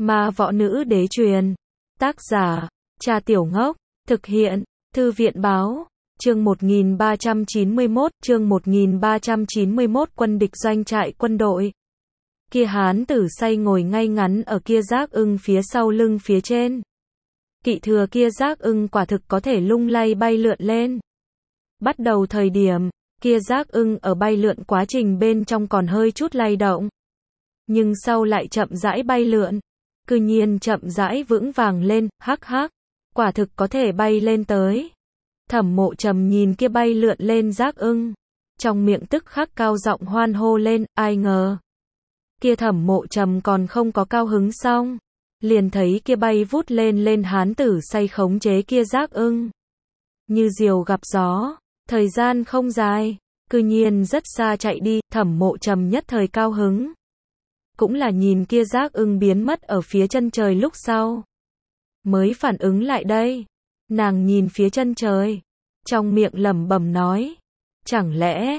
Ma võ nữ đế truyền. Tác giả, Cha Tiểu Ngốc. Thực hiện, Thư viện báo. Chương 1391, quân địch doanh trại quân đội. Kia hán tử say ngồi ngay ngắn ở kia giác ưng phía sau lưng phía trên. Kỵ thừa kia giác ưng quả thực có thể lung lay bay lượn lên. Bắt đầu thời điểm, kia giác ưng ở bay lượn quá trình bên trong còn hơi chút lay động. Nhưng sau lại chậm rãi bay lượn. Cư nhiên chậm rãi vững vàng lên, hắc hắc. Quả thực có thể bay lên tới. Thẩm Mộ Trầm nhìn kia bay lượn lên giác ưng. Trong miệng tức khắc cao giọng hoan hô lên, ai ngờ. Kia Thẩm Mộ Trầm còn không có cao hứng xong. Liền thấy kia bay vút lên hán tử say khống chế kia giác ưng. Như diều gặp gió, thời gian không dài, cư nhiên rất xa chạy đi, Thẩm Mộ Trầm nhất thời cao hứng. Cũng là nhìn kia giác ưng biến mất ở phía chân trời lúc sau. Mới phản ứng lại đây. Nàng nhìn phía chân trời. Trong miệng lẩm bẩm nói. Chẳng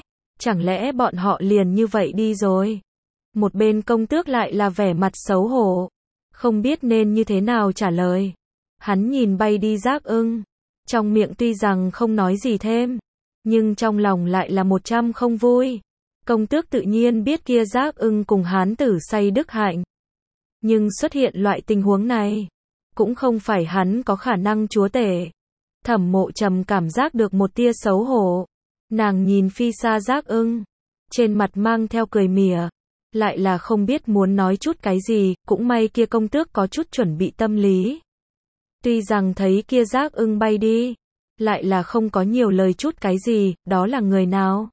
lẽ bọn họ liền như vậy đi rồi. Một bên công tước lại là vẻ mặt xấu hổ. Không biết nên như thế nào trả lời. Hắn nhìn bay đi giác ưng. Trong miệng tuy rằng không nói gì thêm. Nhưng trong lòng lại là 100 không vui. Công tước tự nhiên biết kia giác ưng cùng hán tử say đức hạnh. Nhưng xuất hiện loại tình huống này. Cũng không phải hắn có khả năng chúa tể. Thẩm Mộ Trầm cảm giác được một tia xấu hổ. Nàng nhìn phi xa giác ưng. Trên mặt mang theo cười mỉa. Lại là không biết muốn nói chút cái gì. Cũng may kia công tước có chút chuẩn bị tâm lý. Tuy rằng thấy kia giác ưng bay đi. Lại là không có nhiều lời chút cái gì. Đó là người nào?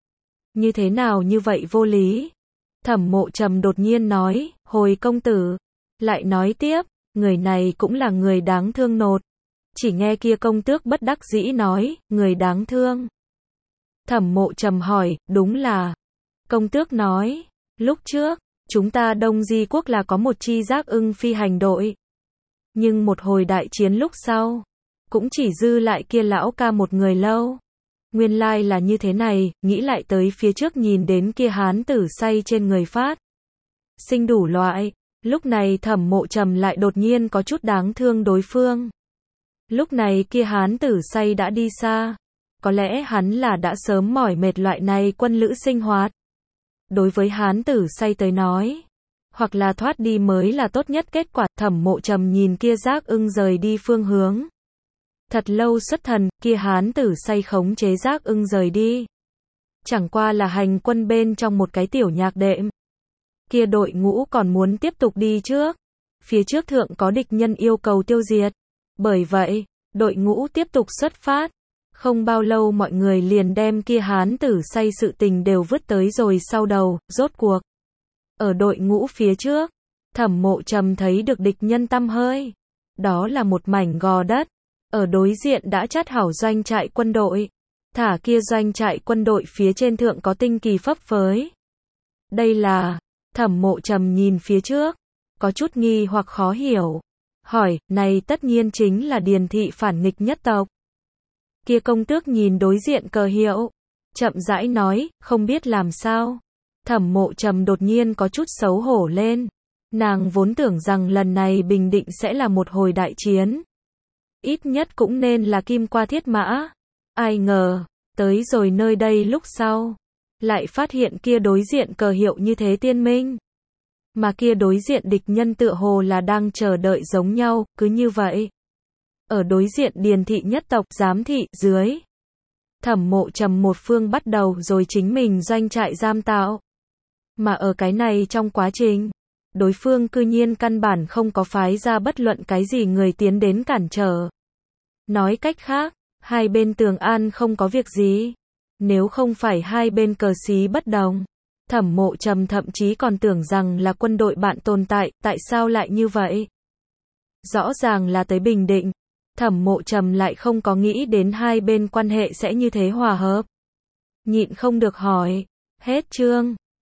Như thế nào như vậy vô lý? Thẩm Mộ Trầm đột nhiên nói. Hồi công tử. Lại nói tiếp. Người này cũng là người đáng thương nột. Chỉ nghe kia công tước bất đắc dĩ nói, người đáng thương. Thẩm Mộ Trầm hỏi, đúng là. Công tước nói, lúc trước, chúng ta Đông Di quốc là có một chi giác ưng phi hành đội. Nhưng một hồi đại chiến lúc sau, cũng chỉ dư lại kia lão ca một người lâu. Nguyên lai là như thế này, nghĩ lại tới phía trước nhìn đến kia hán tử say trên người phát. Sinh đủ loại. Lúc này Thẩm Mộ Trầm lại đột nhiên có chút đáng thương đối phương. Lúc này kia hán tử say đã đi xa. Có lẽ hắn là đã sớm mỏi mệt loại này quân lữ sinh hoạt. Đối với hán tử say tới nói. Hoặc là thoát đi mới là tốt nhất kết quả. Thẩm Mộ Trầm nhìn kia giác ưng rời đi phương hướng. Thật lâu xuất thần, kia hán tử say khống chế giác ưng rời đi. Chẳng qua là hành quân bên trong một cái tiểu nhạc đệm. Kia đội ngũ còn muốn tiếp tục đi trước. Phía trước thượng có địch nhân yêu cầu tiêu diệt. Bởi vậy, đội ngũ tiếp tục xuất phát. Không bao lâu mọi người liền đem kia hán tử say sự tình đều vứt tới rồi sau đầu, rốt cuộc. Ở đội ngũ phía trước, Thẩm Mộ Trầm thấy được địch nhân tăm hơi. Đó là một mảnh gò đất. Ở đối diện đã chắt hảo doanh trại quân đội. Thả kia doanh trại quân đội phía trên thượng có tinh kỳ phấp phới. Đây là... Thẩm Mộ Trầm nhìn phía trước, có chút nghi hoặc khó hiểu. Hỏi, này tất nhiên chính là Điền thị phản nghịch nhất tộc. Kia công tước nhìn đối diện cờ hiệu, chậm rãi nói, không biết làm sao. Thẩm Mộ Trầm đột nhiên có chút xấu hổ lên. Nàng vốn tưởng rằng lần này bình định sẽ là một hồi đại chiến. Ít nhất cũng nên là kim qua thiết mã. Ai ngờ, tới rồi nơi đây lúc sau. Lại phát hiện kia đối diện cờ hiệu như thế tiên minh. Mà kia đối diện địch nhân tựa hồ là đang chờ đợi giống nhau, cứ như vậy. Ở đối diện Điền thị nhất tộc giám thị dưới. Thẩm Mộ Trầm một phương bắt đầu rồi chính mình doanh trại giam tạo. Mà ở cái này trong quá trình, đối phương cư nhiên căn bản không có phái ra bất luận cái gì người tiến đến cản trở. Nói cách khác, hai bên tường an không có việc gì. Nếu không phải hai bên cờ xí bất đồng, Thẩm Mộ Trầm thậm chí còn tưởng rằng là quân đội bạn tồn tại, tại sao lại như vậy? Rõ ràng là tới bình định, Thẩm Mộ Trầm lại không có nghĩ đến hai bên quan hệ sẽ như thế hòa hợp. Nhịn không được hỏi, hết chương.